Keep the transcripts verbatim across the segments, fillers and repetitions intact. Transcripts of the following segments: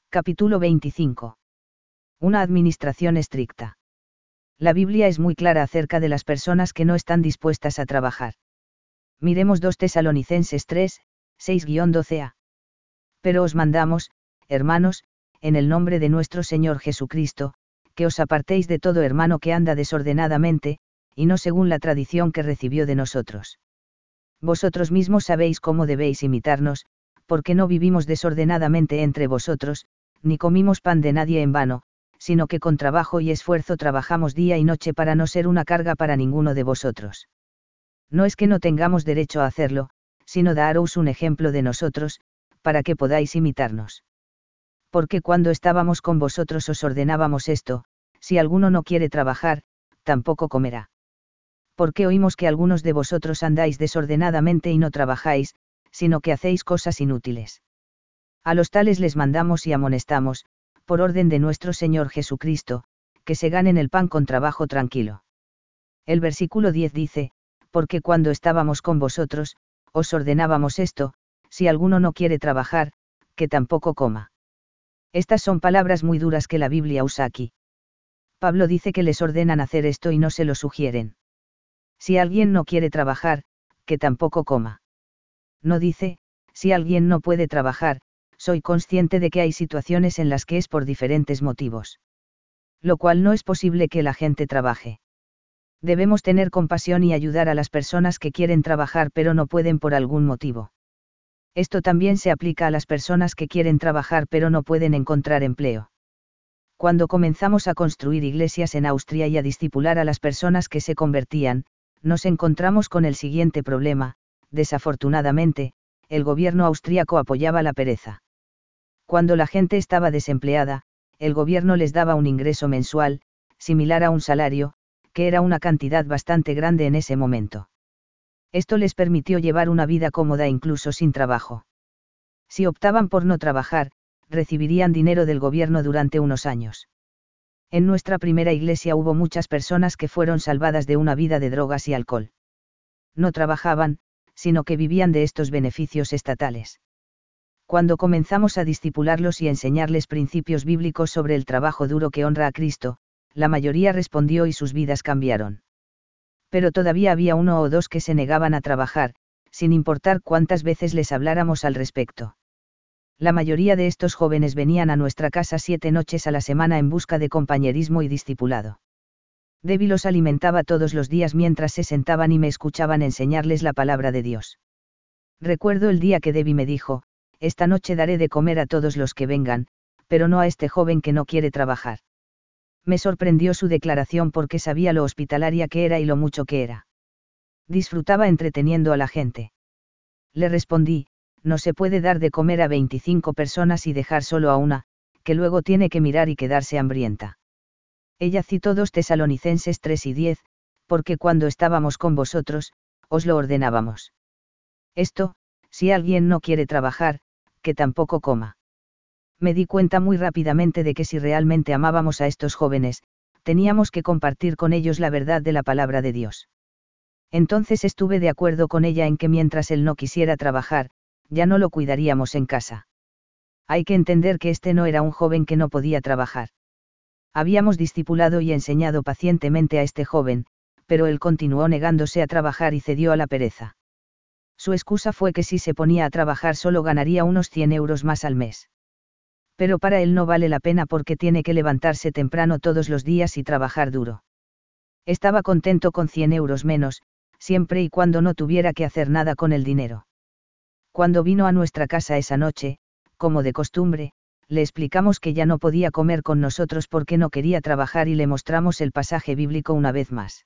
Capítulo veinticinco. Una administración estricta. La Biblia es muy clara acerca de las personas que no están dispuestas a trabajar. Miremos dos Tesalonicenses tres, seis a doce a. Pero os mandamos, hermanos, en el nombre de nuestro Señor Jesucristo, que os apartéis de todo hermano que anda desordenadamente, y no según la tradición que recibió de nosotros. Vosotros mismos sabéis cómo debéis imitarnos, porque no vivimos desordenadamente entre vosotros, ni comimos pan de nadie en vano, sino que con trabajo y esfuerzo trabajamos día y noche para no ser una carga para ninguno de vosotros. No es que no tengamos derecho a hacerlo, sino daros un ejemplo de nosotros, para que podáis imitarnos. Porque cuando estábamos con vosotros os ordenábamos esto: si alguno no quiere trabajar, tampoco comerá. Porque oímos que algunos de vosotros andáis desordenadamente y no trabajáis, sino que hacéis cosas inútiles. A los tales les mandamos y amonestamos, por orden de nuestro Señor Jesucristo, que se ganen el pan con trabajo tranquilo. El versículo diez dice: porque cuando estábamos con vosotros, os ordenábamos esto: si alguno no quiere trabajar, que tampoco coma. Estas son palabras muy duras que la Biblia usa aquí. Pablo dice que les ordenan hacer esto y no se lo sugieren. Si alguien no quiere trabajar, que tampoco coma. No dice: si alguien no puede trabajar, soy consciente de que hay situaciones en las que es por diferentes motivos. Lo cual no es posible que la gente trabaje. Debemos tener compasión y ayudar a las personas que quieren trabajar pero no pueden por algún motivo. Esto también se aplica a las personas que quieren trabajar pero no pueden encontrar empleo. Cuando comenzamos a construir iglesias en Austria y a discipular a las personas que se convertían, nos encontramos con el siguiente problema: desafortunadamente, el gobierno austríaco apoyaba la pereza. Cuando la gente estaba desempleada, el gobierno les daba un ingreso mensual, similar a un salario, que era una cantidad bastante grande en ese momento. Esto les permitió llevar una vida cómoda incluso sin trabajo. Si optaban por no trabajar, recibirían dinero del gobierno durante unos años. En nuestra primera iglesia hubo muchas personas que fueron salvadas de una vida de drogas y alcohol. No trabajaban, sino que vivían de estos beneficios estatales. Cuando comenzamos a discipularlos y enseñarles principios bíblicos sobre el trabajo duro que honra a Cristo, la mayoría respondió y sus vidas cambiaron. Pero todavía había uno o dos que se negaban a trabajar, sin importar cuántas veces les habláramos al respecto. La mayoría de estos jóvenes venían a nuestra casa siete noches a la semana en busca de compañerismo y discipulado. Debbie los alimentaba todos los días mientras se sentaban y me escuchaban enseñarles la palabra de Dios. Recuerdo el día que Debbie me dijo: esta noche daré de comer a todos los que vengan, pero no a este joven que no quiere trabajar. Me sorprendió su declaración porque sabía lo hospitalaria que era y lo mucho que era. Disfrutaba entreteniendo a la gente. Le respondí: no se puede dar de comer a veinticinco personas y dejar solo a una, que luego tiene que mirar y quedarse hambrienta. Ella citó dos Tesalonicenses tres y diez, porque cuando estábamos con vosotros, os lo ordenábamos. Esto: si alguien no quiere trabajar, que tampoco coma. Me di cuenta muy rápidamente de que si realmente amábamos a estos jóvenes, teníamos que compartir con ellos la verdad de la palabra de Dios. Entonces estuve de acuerdo con ella en que mientras él no quisiera trabajar, ya no lo cuidaríamos en casa. Hay que entender que este no era un joven que no podía trabajar. Habíamos discipulado y enseñado pacientemente a este joven, pero él continuó negándose a trabajar y cedió a la pereza. Su excusa fue que si se ponía a trabajar solo ganaría unos cien euros más al mes. Pero para él no vale la pena porque tiene que levantarse temprano todos los días y trabajar duro. Estaba contento con cien euros menos, siempre y cuando no tuviera que hacer nada con el dinero. Cuando vino a nuestra casa esa noche, como de costumbre, le explicamos que ya no podía comer con nosotros porque no quería trabajar y le mostramos el pasaje bíblico una vez más.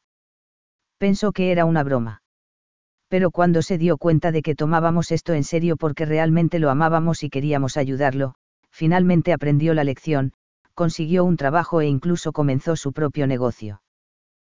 Pensó que era una broma. Pero cuando se dio cuenta de que tomábamos esto en serio porque realmente lo amábamos y queríamos ayudarlo, finalmente aprendió la lección, consiguió un trabajo e incluso comenzó su propio negocio.